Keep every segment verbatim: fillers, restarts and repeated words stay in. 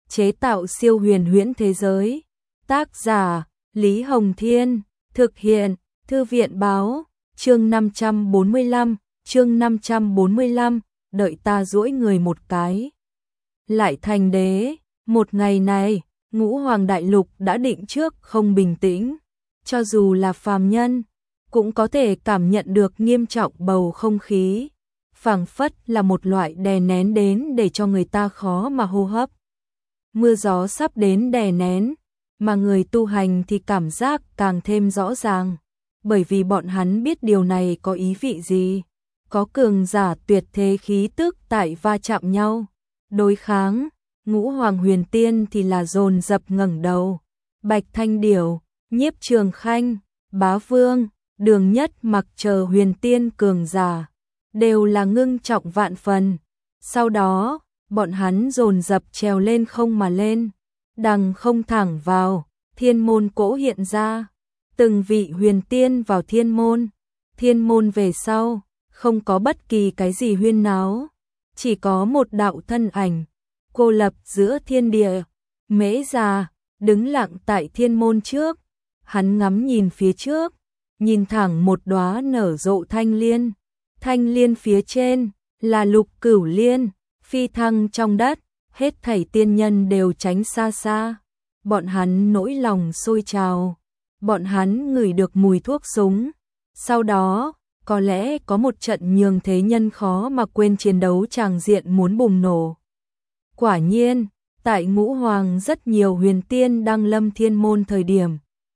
chế tạo siêu huyền huyễn thế giới. Tác giả Lý Hồng Thiên, thực hiện Thư viện Báo, chương năm trăm bốn mươi lăm, chương năm trăm bốn mươi lăm, đợi ta duỗi người một cái. Lại thành đế, một ngày này, Ngũ Hoàng Đại Lục đã định trước không bình tĩnh, cho dù là phàm nhân, cũng có thể cảm nhận được nghiêm trọng bầu không khí, phảng phất là một loại đè nén đến để cho người ta khó mà hô hấp. Mưa gió sắp đến đè nén, mà người tu hành thì cảm giác càng thêm rõ ràng, bởi vì bọn hắn biết điều này có ý vị gì. Có cường giả tuyệt thế khí tức tại va chạm nhau, đối kháng, Ngũ Hoàng Huyền Tiên thì là dồn dập ngẩng đầu. Bạch Thanh Điểu, Nhiếp Trường Khanh, Bá Vương, Đường Nhất Mặc chờ huyền tiên cường giả, đều là ngưng trọng vạn phần. Sau đó, bọn hắn dồn dập trèo lên không mà lên, đằng không thẳng vào, thiên môn cỗ hiện ra. Từng vị huyền tiên vào thiên môn, thiên môn về sau, không có bất kỳ cái gì huyên náo, chỉ có một đạo thân ảnh, cô lập giữa thiên địa. Mễ Già, đứng lặng tại thiên môn trước, hắn ngắm nhìn phía trước, nhìn thẳng một đóa nở rộ thanh liên. Thanh liên phía trên, là Lục Cửu Liên, phi thăng trong đất, hết thảy tiên nhân đều tránh xa xa. Bọn hắn nỗi lòng sôi trào, bọn hắn ngửi được mùi thuốc súng. Sau đó, có lẽ có một trận nhường thế nhân khó mà quên chiến đấu tràng diện muốn bùng nổ. Quả nhiên, tại Ngũ Hoàng rất nhiều huyền tiên đăng lâm thiên môn thời điểm,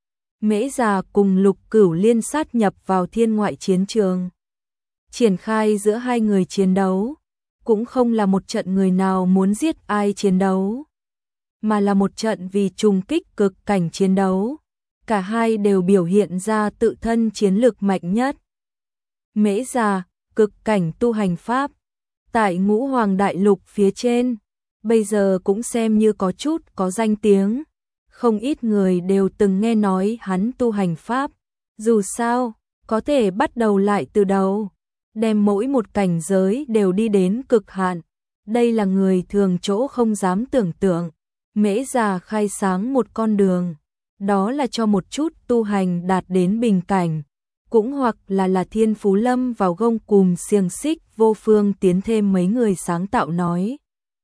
Mễ Già cùng Lục Cửu Liên sát nhập vào thiên ngoại chiến trường. Triển khai giữa hai người chiến đấu, cũng không là một trận người nào muốn giết ai chiến đấu, mà là một trận vì trùng kích cực cảnh chiến đấu. Cả hai đều biểu hiện ra tự thân chiến lực mạnh nhất. Mễ Già, cực cảnh tu hành pháp, tại Ngũ Hoàng Đại Lục phía trên, bây giờ cũng xem như có chút có danh tiếng. Không ít người đều từng nghe nói hắn tu hành pháp, dù sao, có thể bắt đầu lại từ đầu, đem mỗi một cảnh giới đều đi đến cực hạn. Đây là người thường chỗ không dám tưởng tượng. Mễ Già khai sáng một con đường, đó là cho một chút tu hành đạt đến bình cảnh, cũng hoặc là là thiên phú lâm vào gông cùm xiềng xích vô phương tiến thêm mấy người sáng tạo nói.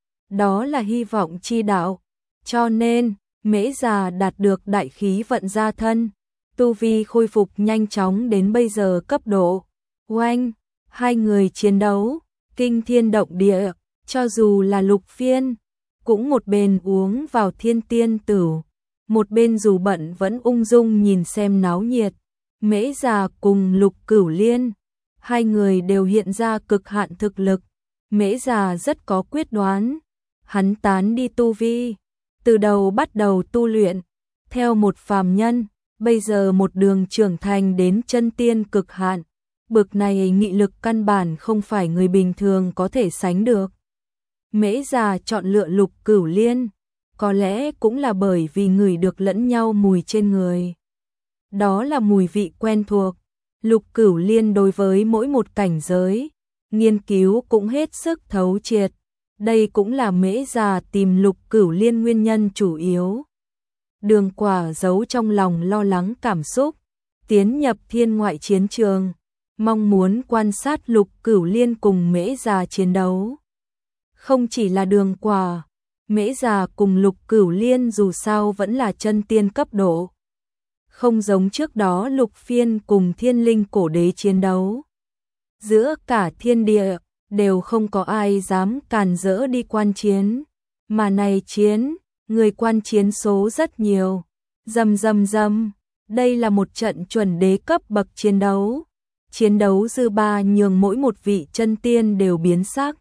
Đó là hy vọng chi đạo, cho nên, Mễ Già đạt được đại khí vận gia thân, tu vi khôi phục nhanh chóng đến bây giờ cấp độ. Oanh, hai người chiến đấu, kinh thiên động địa, cho dù là Lục Phiên, cũng một bên uống vào thiên tiên tử, một bên dù bận vẫn ung dung nhìn xem náo nhiệt. Mễ Già cùng Lục Cửu Liên, hai người đều hiện ra cực hạn thực lực. Mễ Già rất có quyết đoán, hắn tán đi tu vi, từ đầu bắt đầu tu luyện, theo một phàm nhân, bây giờ một đường trưởng thành đến chân tiên cực hạn. Bực này nghị lực căn bản không phải người bình thường có thể sánh được. Mễ Già chọn lựa Lục Cửu Liên, có lẽ cũng là bởi vì ngửi được lẫn nhau mùi trên người. Đó là mùi vị quen thuộc. Lục Cửu Liên đối với mỗi một cảnh giới, nghiên cứu cũng hết sức thấu triệt. Đây cũng là Mễ Già tìm Lục Cửu Liên nguyên nhân chủ yếu. Đường Quả giấu trong lòng lo lắng cảm xúc, tiến nhập thiên ngoại chiến trường, mong muốn quan sát Lục Cửu Liên cùng Mễ Già chiến đấu. Không chỉ là Đường Quả, Mễ Già cùng Lục Cửu Liên dù sao vẫn là chân tiên cấp độ. Không giống trước đó Lục Phiên cùng Thiên Linh Cổ Đế chiến đấu. Giữa cả thiên địa, đều không có ai dám càn rỡ đi quan chiến. Mà này chiến, người quan chiến số rất nhiều. Rầm rầm rầm, đây là một trận chuẩn đế cấp bậc chiến đấu. Chiến đấu dư ba nhường mỗi một vị chân tiên đều biến sắc.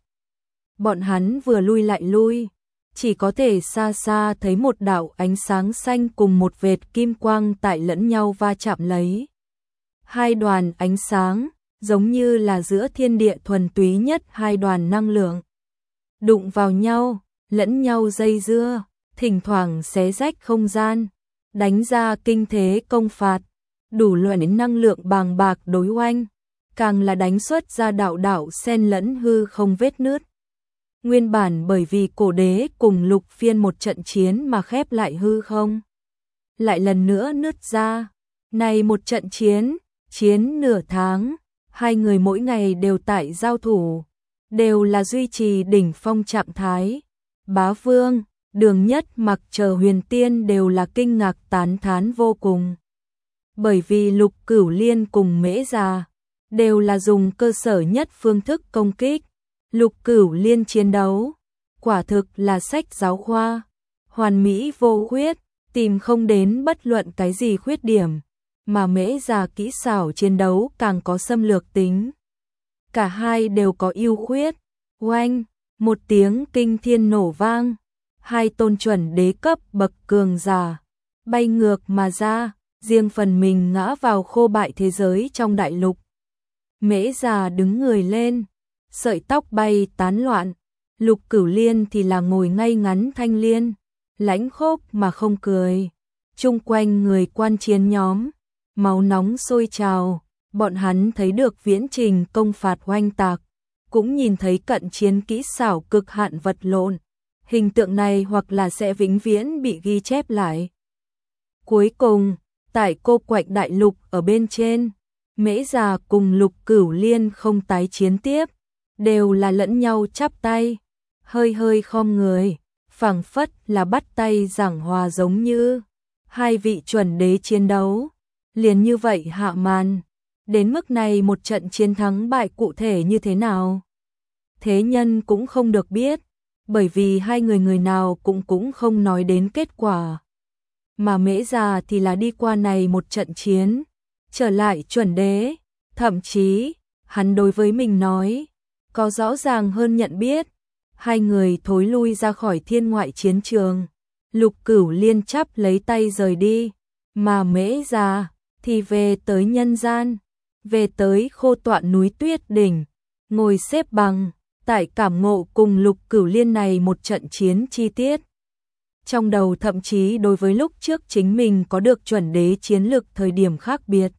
Bọn hắn vừa lui lại lui, chỉ có thể xa xa thấy một đạo ánh sáng xanh cùng một vệt kim quang tại lẫn nhau va chạm lấy. Hai đoàn ánh sáng, giống như là giữa thiên địa thuần túy nhất hai đoàn năng lượng. Đụng vào nhau, lẫn nhau dây dưa, thỉnh thoảng xé rách không gian, đánh ra kinh thế công phạt, đủ loại năng lượng bàng bạc đối oanh, càng là đánh xuất ra đạo đạo xen lẫn hư không vết nứt. Nguyên bản bởi vì cổ đế cùng Lục Phiên một trận chiến mà khép lại hư không. Lại lần nữa nứt ra. Này một trận chiến, chiến nửa tháng, hai người mỗi ngày đều tại giao thủ, đều là duy trì đỉnh phong trạng thái. Bá Vương, Đường Nhất Mặc chờ huyền tiên đều là kinh ngạc tán thán vô cùng. Bởi vì Lục Cửu Liên cùng Mễ Già đều là dùng cơ sở nhất phương thức công kích. Lục Cửu Liên chiến đấu, quả thực là sách giáo khoa, hoàn mỹ vô khuyết, tìm không đến bất luận cái gì khuyết điểm, mà Mễ Già kỹ xảo chiến đấu càng có xâm lược tính. Cả hai đều có ưu khuyết. Oanh, một tiếng kinh thiên nổ vang, hai tôn chuẩn đế cấp bậc cường giả bay ngược mà ra, riêng phần mình ngã vào khô bại thế giới trong đại lục. Mễ Già đứng người lên, sợi tóc bay tán loạn, Lục Cửu Liên thì là ngồi ngay ngắn thanh liên, lãnh khốc mà không cười. Chung quanh người quan chiến nhóm, máu nóng sôi trào, bọn hắn thấy được viễn trình công phạt oanh tạc, cũng nhìn thấy cận chiến kỹ xảo cực hạn vật lộn. Hình tượng này hoặc là sẽ vĩnh viễn bị ghi chép lại. Cuối cùng, tại cô quạnh đại lục ở bên trên, Mễ Già cùng Lục Cửu Liên không tái chiến tiếp, đều là lẫn nhau chắp tay, hơi hơi khom người, phảng phất là bắt tay giảng hòa giống như. Hai vị chuẩn đế chiến đấu, liền như vậy hạ màn. Đến mức này một trận chiến thắng bại cụ thể như thế nào? Thế nhân cũng không được biết, bởi vì hai người người nào cũng cũng không nói đến kết quả. Mà Mễ Già thì là đi qua này một trận chiến, trở lại chuẩn đế, thậm chí, hắn đối với mình nói, có rõ ràng hơn nhận biết. Hai người thối lui ra khỏi thiên ngoại chiến trường, Lục Cửu Liên chắp lấy tay rời đi, mà Mễ Già thì về tới nhân gian, về tới khô tọa núi tuyết đỉnh, ngồi xếp bằng, tại cảm ngộ cùng Lục Cửu Liên này một trận chiến chi tiết. Trong đầu thậm chí đối với lúc trước chính mình có được chuẩn đế chiến lực thời điểm khác biệt.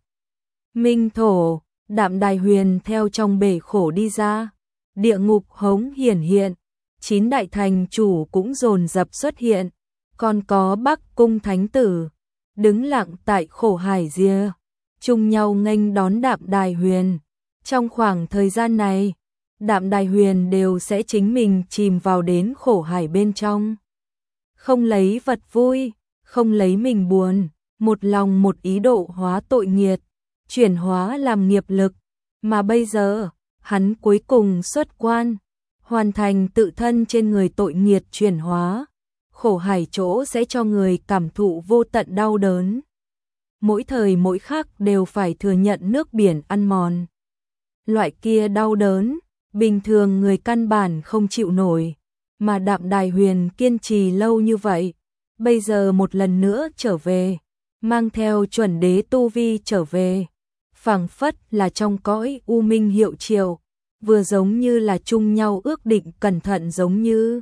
Minh thổ, Đạm Đài Huyền theo trong bể khổ đi ra, địa ngục hống hiển hiện, chín đại thành chủ cũng dồn dập xuất hiện, còn có Bắc Cung Thánh Tử, đứng lặng tại khổ hải ria, chung nhau nghênh đón Đạm Đài Huyền. Trong khoảng thời gian này, Đạm Đài Huyền đều sẽ chính mình chìm vào đến khổ hải bên trong. Không lấy vật vui, không lấy mình buồn, một lòng một ý độ hóa tội nghiệt, chuyển hóa làm nghiệp lực, mà bây giờ, hắn cuối cùng xuất quan, hoàn thành tự thân trên người tội nghiệt chuyển hóa. Khổ hải chỗ sẽ cho người cảm thụ vô tận đau đớn. Mỗi thời mỗi khắc đều phải thừa nhận nước biển ăn mòn. Loại kia đau đớn, bình thường người căn bản không chịu nổi, mà Đạm Đài Huyền kiên trì lâu như vậy, bây giờ một lần nữa trở về, mang theo chuẩn đế tu vi trở về, phảng phất là trong cõi u minh hiệu triệu, vừa giống như là chung nhau ước định cẩn thận giống như.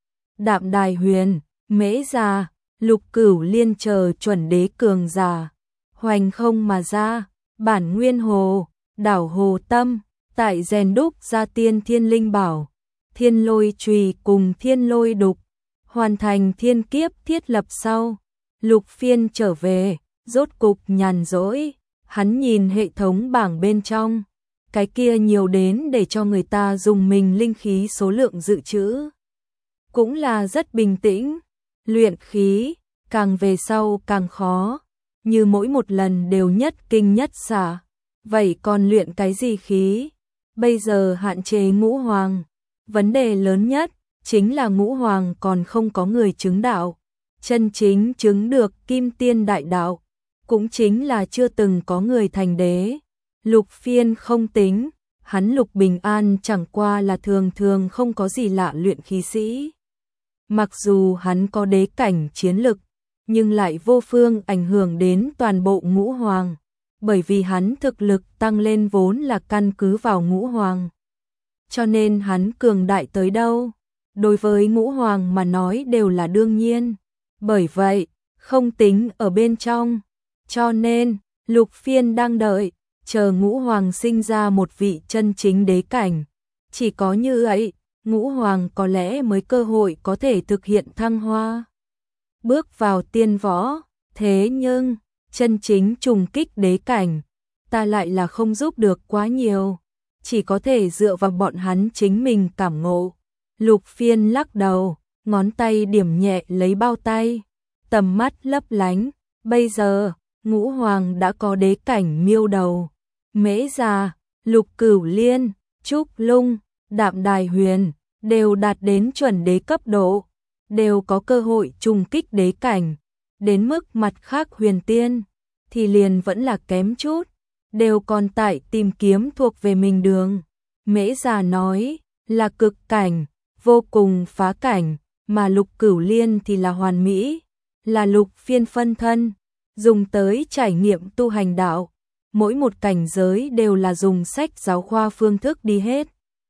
Đạm Đài Huyền, Mễ Già, Lục Cửu Liên chờ chuẩn đế cường giả, hoành không mà ra, bản nguyên hồ, đảo hồ tâm, tại rèn đúc ra tiên thiên linh bảo, thiên lôi chùy cùng thiên lôi đục, hoàn thành thiên kiếp thiết lập sau. Lục Phiên trở về, rốt cục nhàn rỗi, hắn nhìn hệ thống bảng bên trong, cái kia nhiều đến để cho người ta dùng mình linh khí số lượng dự trữ. Cũng là rất bình tĩnh, luyện khí, càng về sau càng khó, như mỗi một lần đều nhất kinh nhất xả, vậy còn luyện cái gì khí? Bây giờ hạn chế ngũ hoàng, vấn đề lớn nhất chính là ngũ hoàng còn không có người chứng đạo, chân chính chứng được kim tiên đại đạo, cũng chính là chưa từng có người thành đế. Lục Phiên không tính, hắn Lục Bình An chẳng qua là thường thường không có gì lạ luyện khí sĩ. Mặc dù hắn có đế cảnh chiến lực, nhưng lại vô phương ảnh hưởng đến toàn bộ ngũ hoàng, bởi vì hắn thực lực tăng lên vốn là căn cứ vào ngũ hoàng. Cho nên hắn cường đại tới đâu, đối với ngũ hoàng mà nói đều là đương nhiên. Bởi vậy, không tính ở bên trong. Cho nên, Lục Phiên đang đợi, chờ ngũ hoàng sinh ra một vị chân chính đế cảnh. Chỉ có như vậy, Ngũ Hoàng có lẽ mới cơ hội có thể thực hiện thăng hoa. Bước vào tiên võ, thế nhưng, chân chính trùng kích đế cảnh, ta lại là không giúp được quá nhiều, chỉ có thể dựa vào bọn hắn chính mình cảm ngộ. Lục Phiên lắc đầu, ngón tay điểm nhẹ lấy bao tay, tầm mắt lấp lánh, bây giờ, Ngũ Hoàng đã có đế cảnh miêu đầu. Mễ Già, Lục Cửu Liên, Trúc Lung, Đạm Đài Huyền đều đạt đến chuẩn đế cấp độ, đều có cơ hội trùng kích đế cảnh. Đến mức mặt khác Huyền Tiên thì liền vẫn là kém chút, đều còn tại tìm kiếm thuộc về mình đường. Mễ Già nói là cực cảnh, vô cùng phá cảnh, mà Lục Cửu Liên thì là hoàn mỹ, là Lục Phiên phân thân, dùng tới trải nghiệm tu hành đạo. Mỗi một cảnh giới đều là dùng sách giáo khoa phương thức đi hết.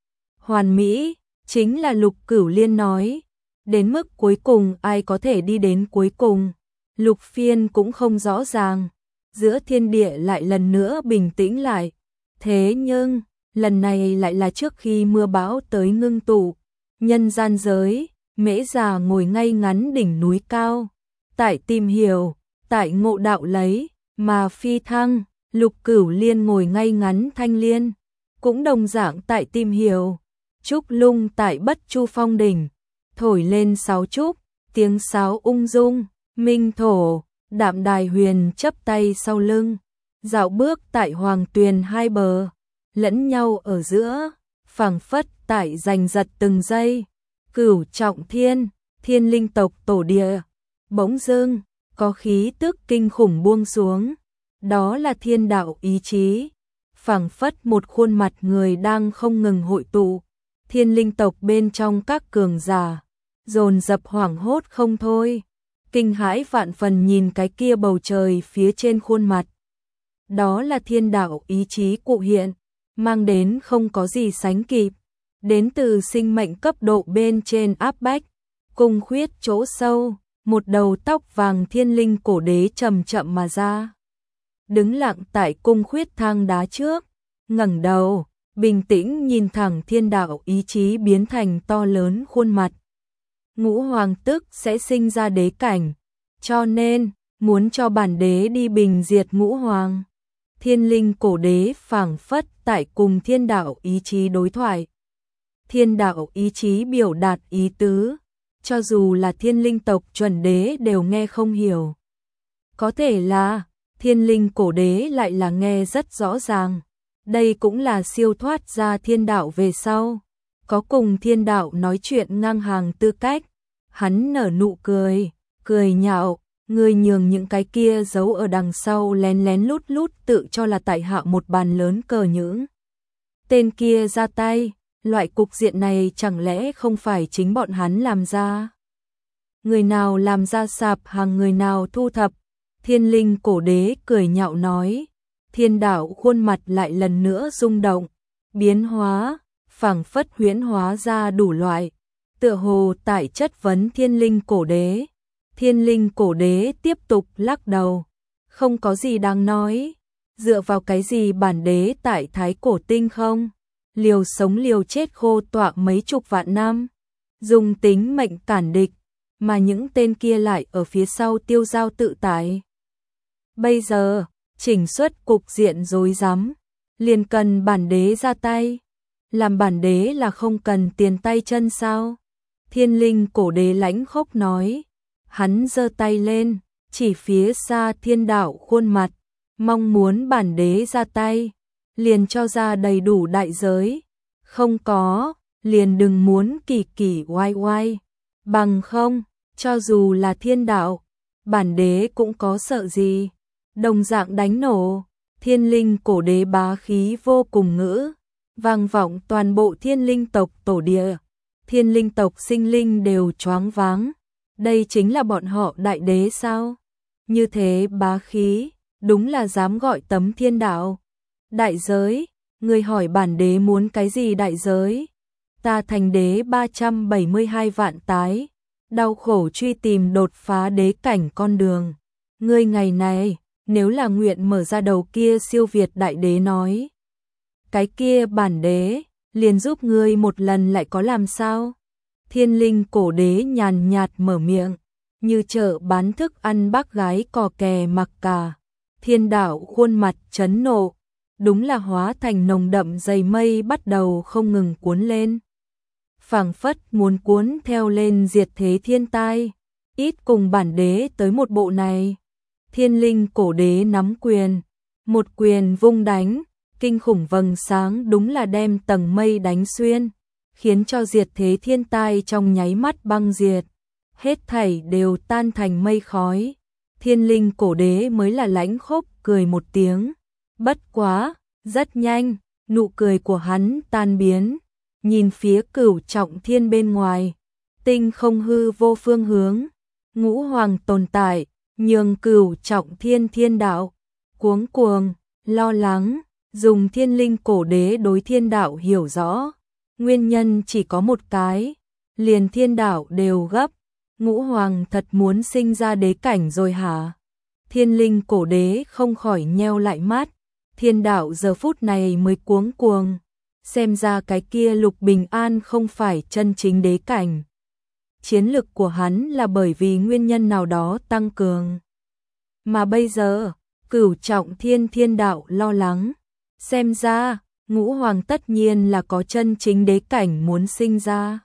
Hoàn mỹ, chính là Lục Cửu Liên nói. Đến mức cuối cùng ai có thể đi đến cuối cùng, Lục Phiên cũng không rõ ràng. Giữa thiên địa lại lần nữa bình tĩnh lại. Thế nhưng, lần này lại là trước khi mưa bão tới ngưng tụ. Nhân gian giới, Mễ Già ngồi ngay ngắn đỉnh núi cao. Tại tìm hiểu, tại ngộ đạo lấy, mà phi thăng. Lục Cửu Liên ngồi ngay ngắn thanh liên, cũng đồng dạng tại tìm hiểu. Trúc Lung tại Bất Chu Phong đỉnh, thổi lên sáo trúc, tiếng sáo ung dung, minh thổ. Đạm Đài Huyền chắp tay sau lưng, dạo bước tại hoàng tuyền hai bờ, lẫn nhau ở giữa, phảng phất tại giành giật từng giây. Cửu Trọng Thiên, Thiên Linh tộc tổ địa, bỗng dưng có khí tức kinh khủng buông xuống. Đó là thiên đạo ý chí, phảng phất một khuôn mặt người đang không ngừng hội tụ. Thiên Linh tộc bên trong các cường giả dồn dập hoảng hốt không thôi, kinh hãi vạn phần nhìn cái kia bầu trời phía trên khuôn mặt. Đó là thiên đạo ý chí cụ hiện, mang đến không có gì sánh kịp, đến từ sinh mệnh cấp độ bên trên áp bách. Cung khuyết chỗ sâu, một đầu tóc vàng thiên linh cổ đế chậm chậm mà ra. Đứng lặng tại cung khuyết thang đá trước, ngẩng đầu, bình tĩnh nhìn thẳng thiên đạo ý chí biến thành to lớn khuôn mặt. Ngũ Hoàng tức sẽ sinh ra đế cảnh, cho nên muốn cho bản đế đi bình diệt Ngũ Hoàng. Thiên linh cổ đế phảng phất tại cùng thiên đạo ý chí đối thoại. Thiên đạo ý chí biểu đạt ý tứ, cho dù là thiên linh tộc chuẩn đế đều nghe không hiểu. Có thể là thiên linh cổ đế lại là nghe rất rõ ràng. Đây cũng là siêu thoát ra thiên đạo về sau, có cùng thiên đạo nói chuyện ngang hàng tư cách. Hắn nở nụ cười, cười nhạo, người nhường những cái kia giấu ở đằng sau lén lén lút lút tự cho là tại hạ một bàn lớn cờ những tên kia ra tay, loại cục diện này chẳng lẽ không phải chính bọn hắn làm ra? Người nào làm ra sạp hàng người nào thu thập? Thiên linh cổ đế cười nhạo nói. Thiên đạo khuôn mặt lại lần nữa rung động, biến hóa, phảng phất huyễn hóa ra đủ loại, tựa hồ tại chất vấn thiên linh cổ đế. Thiên linh cổ đế tiếp tục lắc đầu, không có gì đáng nói, dựa vào cái gì bản đế tại Thái Cổ Tinh không? Liều sống liều chết khô tọa mấy chục vạn năm, dùng tính mệnh cản địch, mà những tên kia lại ở phía sau tiêu dao tự tại. Bây giờ, chỉnh xuất cục diện rối rắm, liền cần bản đế ra tay. Làm bản đế là không cần tiền tay chân sao? Thiên linh cổ đế lãnh khốc nói. Hắn giơ tay lên, chỉ phía xa thiên đạo khuôn mặt, mong muốn bản đế ra tay, liền cho ra đầy đủ đại giới. Không có, liền đừng muốn kỳ kỳ oai oai. Bằng không, cho dù là thiên đạo, bản đế cũng có sợ gì. Đồng dạng đánh nổ, thiên linh cổ đế bá khí vô cùng ngữ, vang vọng toàn bộ thiên linh tộc tổ địa. Thiên linh tộc sinh linh đều choáng váng. Đây chính là bọn họ đại đế sao? Như thế bá khí, đúng là dám gọi tấm thiên đạo. Đại giới, người hỏi bản đế muốn cái gì đại giới? Ta thành đế ba trăm bảy mươi hai vạn tái, đau khổ truy tìm đột phá đế cảnh con đường. Ngươi ngày này, nếu là nguyện mở ra đầu kia siêu việt đại đế nói, cái kia bản đế liền giúp ngươi một lần lại có làm sao? Thiên linh cổ đế nhàn nhạt mở miệng, như chợ bán thức ăn bác gái cò kè mặc cả. Thiên đạo khuôn mặt chấn nộ, đúng là hóa thành nồng đậm dày mây bắt đầu không ngừng cuốn lên. Phảng phất muốn cuốn theo lên diệt thế thiên tai, ít cùng bản đế tới một bộ này. Thiên linh cổ đế nắm quyền, một quyền vung đánh, kinh khủng vầng sáng đúng là đem tầng mây đánh xuyên, khiến cho diệt thế thiên tai trong nháy mắt băng diệt, hết thảy đều tan thành mây khói. Thiên linh cổ đế mới là lãnh khốc cười một tiếng, bất quá, rất nhanh, nụ cười của hắn tan biến, nhìn phía Cửu Trọng Thiên bên ngoài, tinh không hư vô phương hướng, ngũ hoàng tồn tại, nhường Cửu Trọng Thiên thiên đạo cuống cuồng, lo lắng, dùng thiên linh cổ đế đối thiên đạo hiểu rõ, nguyên nhân chỉ có một cái, liền thiên đạo đều gấp, ngũ hoàng thật muốn sinh ra đế cảnh rồi hả? Thiên linh cổ đế không khỏi nheo lại mắt, thiên đạo giờ phút này mới cuống cuồng, xem ra cái kia Lục Bình An không phải chân chính đế cảnh. Chiến lực của hắn là bởi vì nguyên nhân nào đó tăng cường. Mà bây giờ, Cửu Trọng Thiên thiên đạo lo lắng, xem ra, ngũ hoàng tất nhiên là có chân chính đế cảnh muốn sinh ra.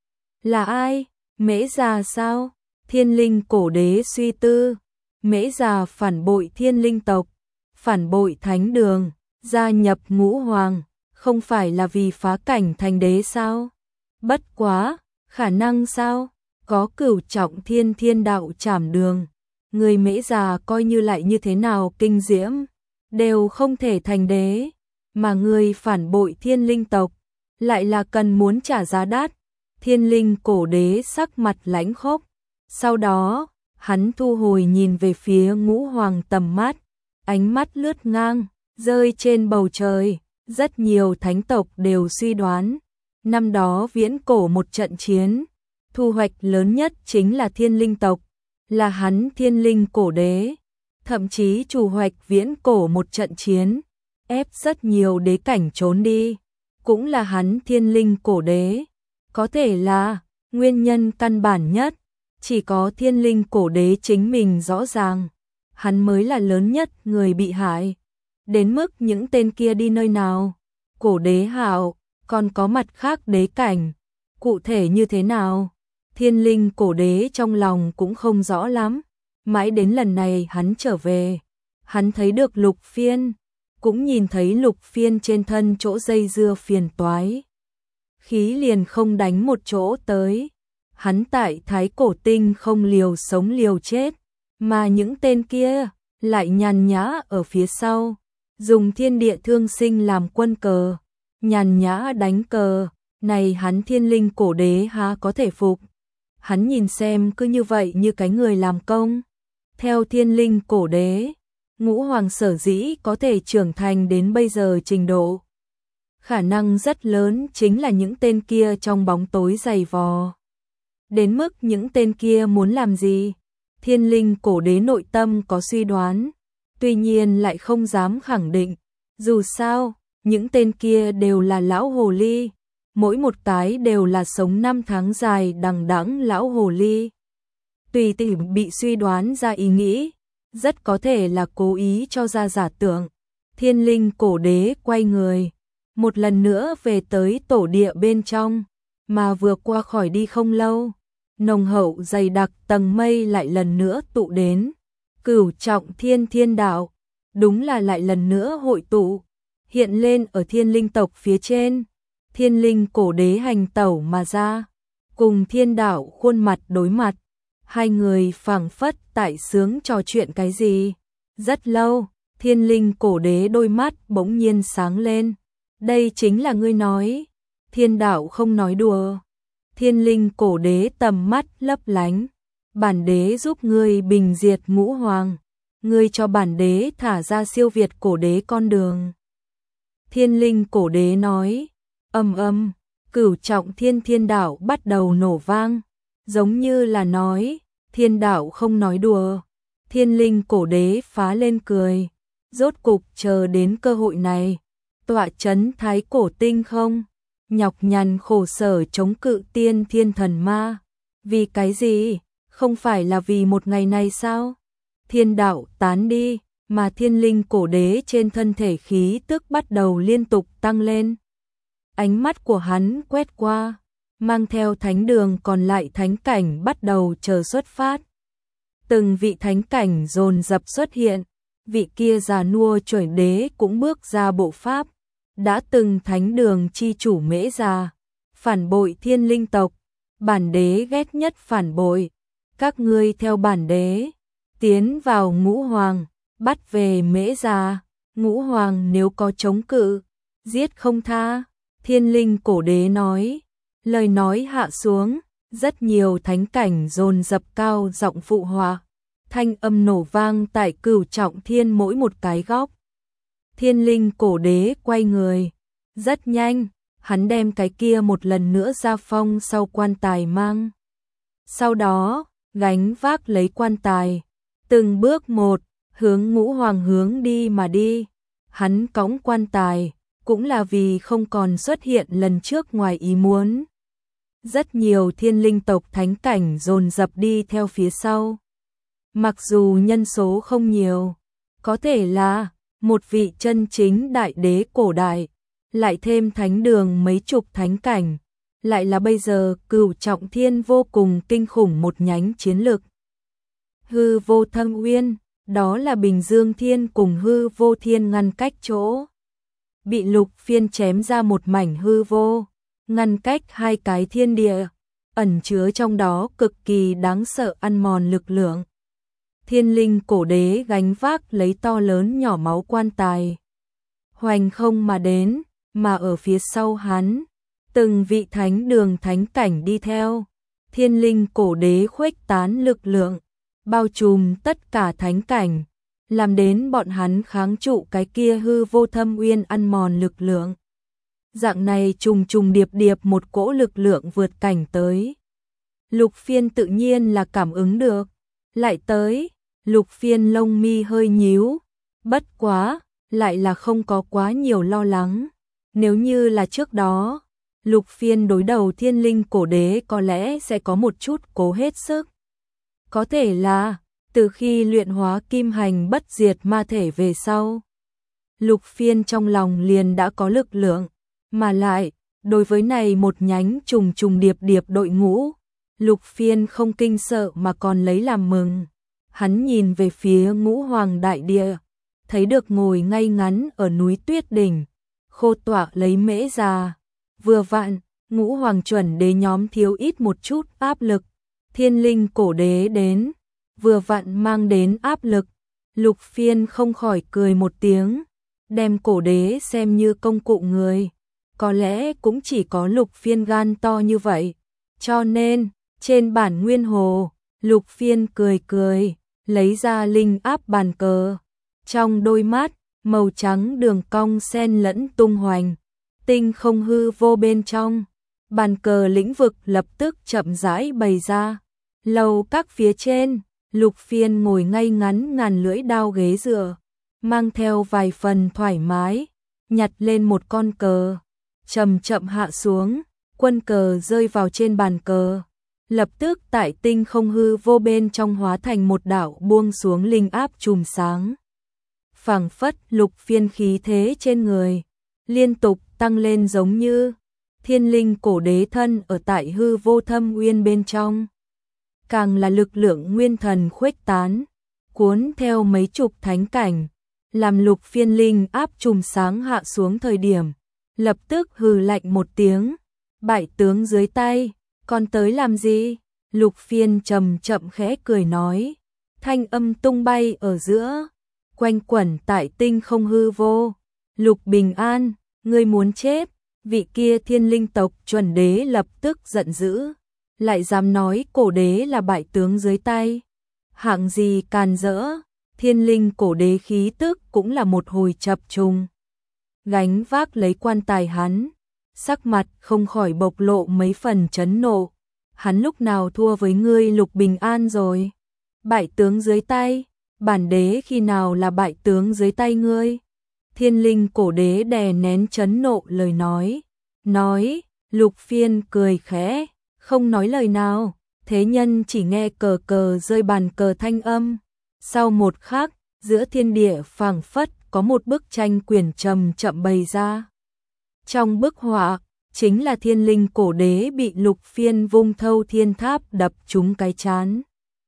Là ai? Mễ già sao? Thiên linh cổ đế suy tư, Mễ già phản bội thiên linh tộc, phản bội thánh đường, gia nhập ngũ hoàng, không phải là vì phá cảnh thành đế sao? Bất quá, khả năng sao? Có Cửu Trọng Thiên thiên đạo trảm đường, người Mễ già coi như lại như thế nào kinh diễm, đều không thể thành đế, mà người phản bội thiên linh tộc, lại là cần muốn trả giá đắt. Thiên linh cổ đế sắc mặt lãnh khốc, sau đó, hắn thu hồi nhìn về phía ngũ hoàng tầm mắt, ánh mắt lướt ngang, rơi trên bầu trời, rất nhiều thánh tộc đều suy đoán, năm đó viễn cổ một trận chiến, thu hoạch lớn nhất chính là thiên linh tộc, là hắn thiên linh cổ đế, thậm chí chủ hoạch viễn cổ một trận chiến, ép rất nhiều đế cảnh trốn đi, cũng là hắn thiên linh cổ đế. Có thể là, nguyên nhân căn bản nhất, chỉ có thiên linh cổ đế chính mình rõ ràng, hắn mới là lớn nhất người bị hại. Đến mức những tên kia đi nơi nào, cổ đế hạo, còn có mặt khác đế cảnh, cụ thể như thế nào, thiên linh cổ đế trong lòng cũng không rõ lắm. Mãi đến lần này hắn trở về, hắn thấy được Lục Phiên, cũng nhìn thấy Lục Phiên trên thân chỗ dây dưa phiền toái. Khí liền không đánh một chỗ tới, hắn tại Thái Cổ Tinh không liều sống liều chết, mà những tên kia lại nhàn nhã ở phía sau, dùng thiên địa thương sinh làm quân cờ, nhàn nhã đánh cờ, này hắn thiên linh cổ đế há có thể phục. Hắn nhìn xem cứ như vậy như cái người làm công. Theo thiên linh cổ đế, ngũ hoàng sở dĩ có thể trưởng thành đến bây giờ trình độ, khả năng rất lớn chính là những tên kia trong bóng tối giày vò. Đến mức những tên kia muốn làm gì, thiên linh cổ đế nội tâm có suy đoán, tuy nhiên lại không dám khẳng định. Dù sao, những tên kia đều là lão hồ ly, mỗi một cái đều là sống năm tháng dài đằng đẵng lão hồ ly. Tùy tiện bị suy đoán ra ý nghĩ, rất có thể là cố ý cho ra giả tưởng. Thiên linh cổ đế quay người, một lần nữa về tới tổ địa bên trong, mà vừa qua khỏi đi không lâu, nồng hậu dày đặc tầng mây lại lần nữa tụ đến. Cửu Trọng Thiên thiên đạo, đúng là lại lần nữa hội tụ, hiện lên ở thiên linh tộc phía trên. Thiên linh cổ đế hành tẩu mà ra, cùng thiên đạo khuôn mặt đối mặt, hai người phảng phất tại sướng trò chuyện cái gì. Rất lâu, thiên linh cổ đế đôi mắt bỗng nhiên sáng lên. Đây chính là ngươi nói, thiên đạo không nói đùa. Thiên linh cổ đế tầm mắt lấp lánh, bản đế giúp ngươi bình diệt ngũ hoàng, ngươi cho bản đế thả ra siêu việt cổ đế con đường. Thiên linh cổ đế nói, âm âm, Cửu Trọng Thiên thiên đạo bắt đầu nổ vang, giống như là nói, thiên đạo không nói đùa. Thiên linh cổ đế phá lên cười, rốt cục chờ đến cơ hội này, tọa chấn Thái Cổ Tinh không, nhọc nhằn khổ sở chống cự tiên thiên thần ma. Vì cái gì? Không phải là vì một ngày này sao? Thiên đạo tán đi, mà thiên linh cổ đế trên thân thể khí tức bắt đầu liên tục tăng lên. Ánh mắt của hắn quét qua, mang theo thánh đường còn lại thánh cảnh bắt đầu chờ xuất phát. Từng vị thánh cảnh dồn dập xuất hiện, vị kia già nua chuẩn đế cũng bước ra bộ pháp. Đã từng thánh đường chi chủ Mễ Già, phản bội thiên linh tộc, bản đế ghét nhất phản bội. Các ngươi theo bản đế, tiến vào ngũ hoàng, bắt về Mễ Già. Ngũ hoàng nếu có chống cự, giết không tha. Thiên linh cổ đế nói, lời nói hạ xuống, rất nhiều thánh cảnh dồn dập cao giọng phụ họa. Thanh âm nổ vang tại Cửu Trọng Thiên mỗi một cái góc. Thiên linh cổ đế quay người, rất nhanh, hắn đem cái kia một lần nữa ra phong sau quan tài mang. Sau đó, gánh vác lấy quan tài, từng bước một, hướng ngũ hoàng hướng đi mà đi. Hắn cõng quan tài, cũng là vì không còn xuất hiện lần trước ngoài ý muốn. Rất nhiều thiên linh tộc thánh cảnh dồn dập đi theo phía sau. Mặc dù nhân số không nhiều, có thể là một vị chân chính đại đế cổ đại, lại thêm thánh đường mấy chục thánh cảnh, lại là bây giờ Cửu Trọng Thiên vô cùng kinh khủng một nhánh chiến lực. Hư vô thâm uyên, đó là Bình Dương Thiên cùng hư vô thiên ngăn cách chỗ. Bị Lục Phiên chém ra một mảnh hư vô, ngăn cách hai cái thiên địa, ẩn chứa trong đó cực kỳ đáng sợ ăn mòn lực lượng. Thiên linh cổ đế gánh vác lấy to lớn nhỏ máu quan tài, hoành không mà đến, mà ở phía sau hắn, từng vị thánh đường thánh cảnh đi theo. Thiên linh cổ đế khuếch tán lực lượng, bao trùm tất cả thánh cảnh, làm đến bọn hắn kháng trụ cái kia hư vô thâm uyên ăn mòn lực lượng. Dạng này trùng trùng điệp điệp một cỗ lực lượng vượt cảnh tới. Lục Phiên tự nhiên là cảm ứng được, lại tới. Lục Phiên lông mi hơi nhíu, bất quá, lại là không có quá nhiều lo lắng. Nếu như là trước đó, Lục Phiên đối đầu thiên linh cổ đế có lẽ sẽ có một chút cố hết sức. Có thể là, từ khi luyện hóa kim hành bất diệt ma thể về sau, Lục Phiên trong lòng liền đã có lực lượng, mà lại, đối với này một nhánh trùng trùng điệp điệp đội ngũ, Lục Phiên không kinh sợ mà còn lấy làm mừng. Hắn nhìn về phía ngũ hoàng đại địa, thấy được ngồi ngay ngắn ở núi tuyết đỉnh, khô tọa lấy Mễ Già. Vừa vặn, ngũ hoàng chuẩn đế nhóm thiếu ít một chút áp lực, thiên linh cổ đế đến, vừa vặn mang đến áp lực. Lục Phiên không khỏi cười một tiếng, đem cổ đế xem như công cụ người. Có lẽ cũng chỉ có Lục Phiên gan to như vậy, cho nên, trên bản nguyên hồ, Lục Phiên cười cười, lấy ra linh áp bàn cờ. Trong đôi mắt, màu trắng đường cong xen lẫn tung hoành, tinh không hư vô bên trong. Bàn cờ lĩnh vực lập tức chậm rãi bày ra. Lầu các phía trên, Lục Phiên ngồi ngay ngắn ngàn lưỡi đao ghế dựa, mang theo vài phần thoải mái, nhặt lên một con cờ, chậm chậm hạ xuống, quân cờ rơi vào trên bàn cờ. Lập tức tại tinh không hư vô bên trong hóa thành một đạo buông xuống linh áp chùm sáng. Phảng phất Lục Phiên khí thế trên người, liên tục tăng lên giống như thiên linh cổ đế thân ở tại hư vô thâm uyên bên trong. Càng là lực lượng nguyên thần khuếch tán, cuốn theo mấy chục thánh cảnh, làm Lục Phiên linh áp chùm sáng hạ xuống thời điểm, lập tức hừ lạnh một tiếng, bại tướng dưới tay. Còn tới làm gì? Lục Phiên chậm chậm khẽ cười nói, thanh âm tung bay ở giữa, quanh quẩn tại tinh không hư vô. Lục Bình An, ngươi muốn chết? Vị kia thiên linh tộc chuẩn đế lập tức giận dữ, lại dám nói cổ đế là bại tướng dưới tay. Hạng gì càn rỡ? Thiên linh cổ đế khí tức cũng là một hồi chập trùng. Gánh vác lấy quan tài hắn, sắc mặt không khỏi bộc lộ mấy phần chấn nộ. Hắn lúc nào thua với ngươi Lục Bình An rồi? Bại tướng dưới tay? Bản đế khi nào là bại tướng dưới tay ngươi? Thiên linh cổ đế đè nén chấn nộ lời nói, nói. Lục Phiên cười khẽ, không nói lời nào, thế nhân chỉ nghe cờ cờ rơi bàn cờ thanh âm. Sau một khắc, giữa thiên địa phảng phất có một bức tranh quyển trầm chậm bày ra. Trong bức họa, chính là thiên linh cổ đế bị Lục Phiên vung thâu thiên tháp đập trúng cái chán.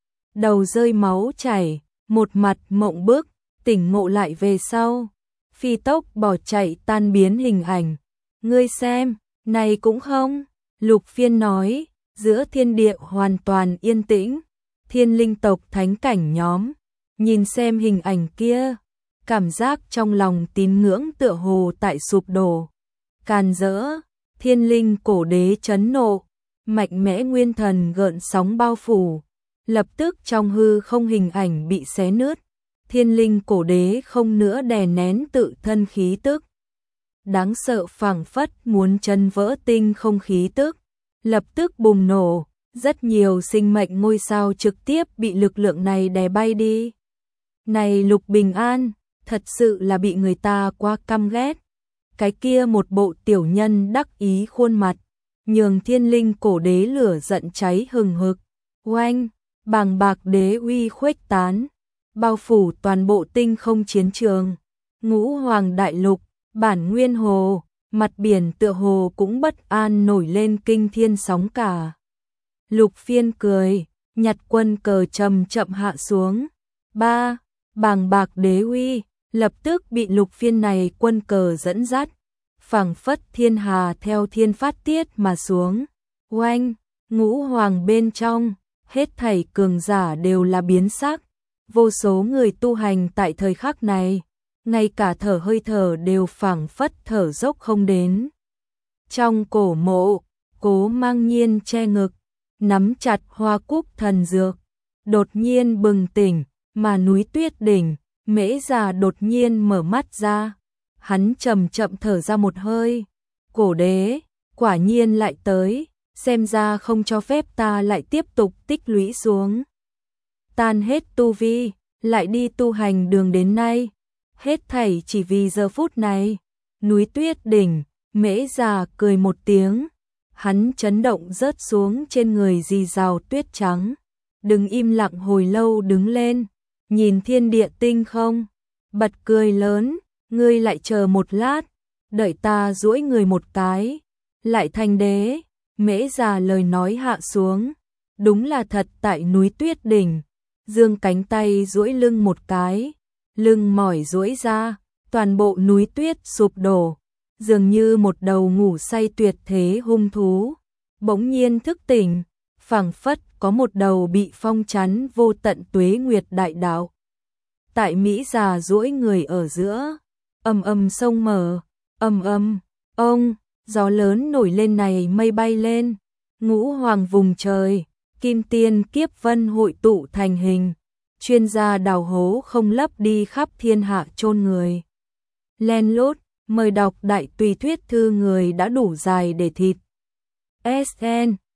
Đầu rơi máu chảy, một mặt mộng bức, tỉnh ngộ lại về sau. Phi tốc bỏ chạy tan biến hình ảnh. Ngươi xem, này cũng không. Lục Phiên nói, giữa thiên địa hoàn toàn yên tĩnh. Thiên linh tộc thánh cảnh nhóm, nhìn xem hình ảnh kia. Cảm giác trong lòng tín ngưỡng tựa hồ tại sụp đổ. Càn rỡ, thiên linh cổ đế chấn nộ. Mạnh mẽ nguyên thần gợn sóng bao phủ. Lập tức trong hư không hình ảnh bị xé nứt. Thiên linh cổ đế không nữa đè nén tự thân khí tức. Đáng sợ phảng phất muốn chân vỡ tinh không khí tức. Lập tức bùng nổ, rất nhiều sinh mệnh ngôi sao trực tiếp bị lực lượng này đè bay đi. Này Lục Bình An, thật sự là bị người ta quá căm ghét. Cái kia một bộ tiểu nhân đắc ý khuôn mặt, nhường thiên linh cổ đế lửa giận cháy hừng hực. Oanh, bàng bạc đế uy khuếch tán, bao phủ toàn bộ tinh không chiến trường. Ngũ Hoàng Đại Lục, bản nguyên hồ, mặt biển tựa hồ cũng bất an nổi lên kinh thiên sóng cả. Lục Phiên cười, nhặt quân cờ chậm chậm hạ xuống. Ba, bàng bạc đế uy, lập tức bị Lục Phiên này quân cờ dẫn dắt. Phảng phất thiên hà theo thiên phát tiết mà xuống. Oanh, ngũ hoàng bên trong, hết thảy cường giả đều là biến sắc. Vô số người tu hành tại thời khắc này, ngay cả thở hơi thở đều phảng phất thở dốc không đến. Trong cổ mộ, Cố Mang Nhiên che ngực, nắm chặt hoa cúc thần dược, đột nhiên bừng tỉnh, mà núi Tuyết đỉnh, Mễ Già đột nhiên mở mắt ra. Hắn chậm chậm thở ra một hơi. Cổ đế, quả nhiên lại tới, xem ra không cho phép ta lại tiếp tục tích lũy xuống. Tan hết tu vi, lại đi tu hành đường đến nay. Hết thảy chỉ vì giờ phút này. Núi Tuyết đỉnh, Mễ Già cười một tiếng. Hắn chấn động rớt xuống trên người rì rào tuyết trắng. Đừng im lặng hồi lâu đứng lên, nhìn thiên địa tinh không, bật cười lớn. Ngươi lại chờ một lát, đợi ta duỗi người một cái, lại thành đế. Mễ Già lời nói hạ xuống, đúng là thật tại núi Tuyết đỉnh, dương cánh tay duỗi lưng một cái, lưng mỏi duỗi ra, toàn bộ núi tuyết sụp đổ, dường như một đầu ngủ say tuyệt thế hung thú, bỗng nhiên thức tỉnh, phảng phất có một đầu bị phong chắn vô tận tuế nguyệt đại đạo. Tại Mỹ Già duỗi người ở giữa, ầm ầm sông mở, ầm ầm, ông, gió lớn nổi lên này mây bay lên, ngũ hoàng vùng trời, kim tiên kiếp vân hội tụ thành hình, chuyên gia đào hố không lấp đi khắp thiên hạ chôn người. Len lút, mời đọc đại tùy thuyết thư người đã đủ dài để thịt. ét en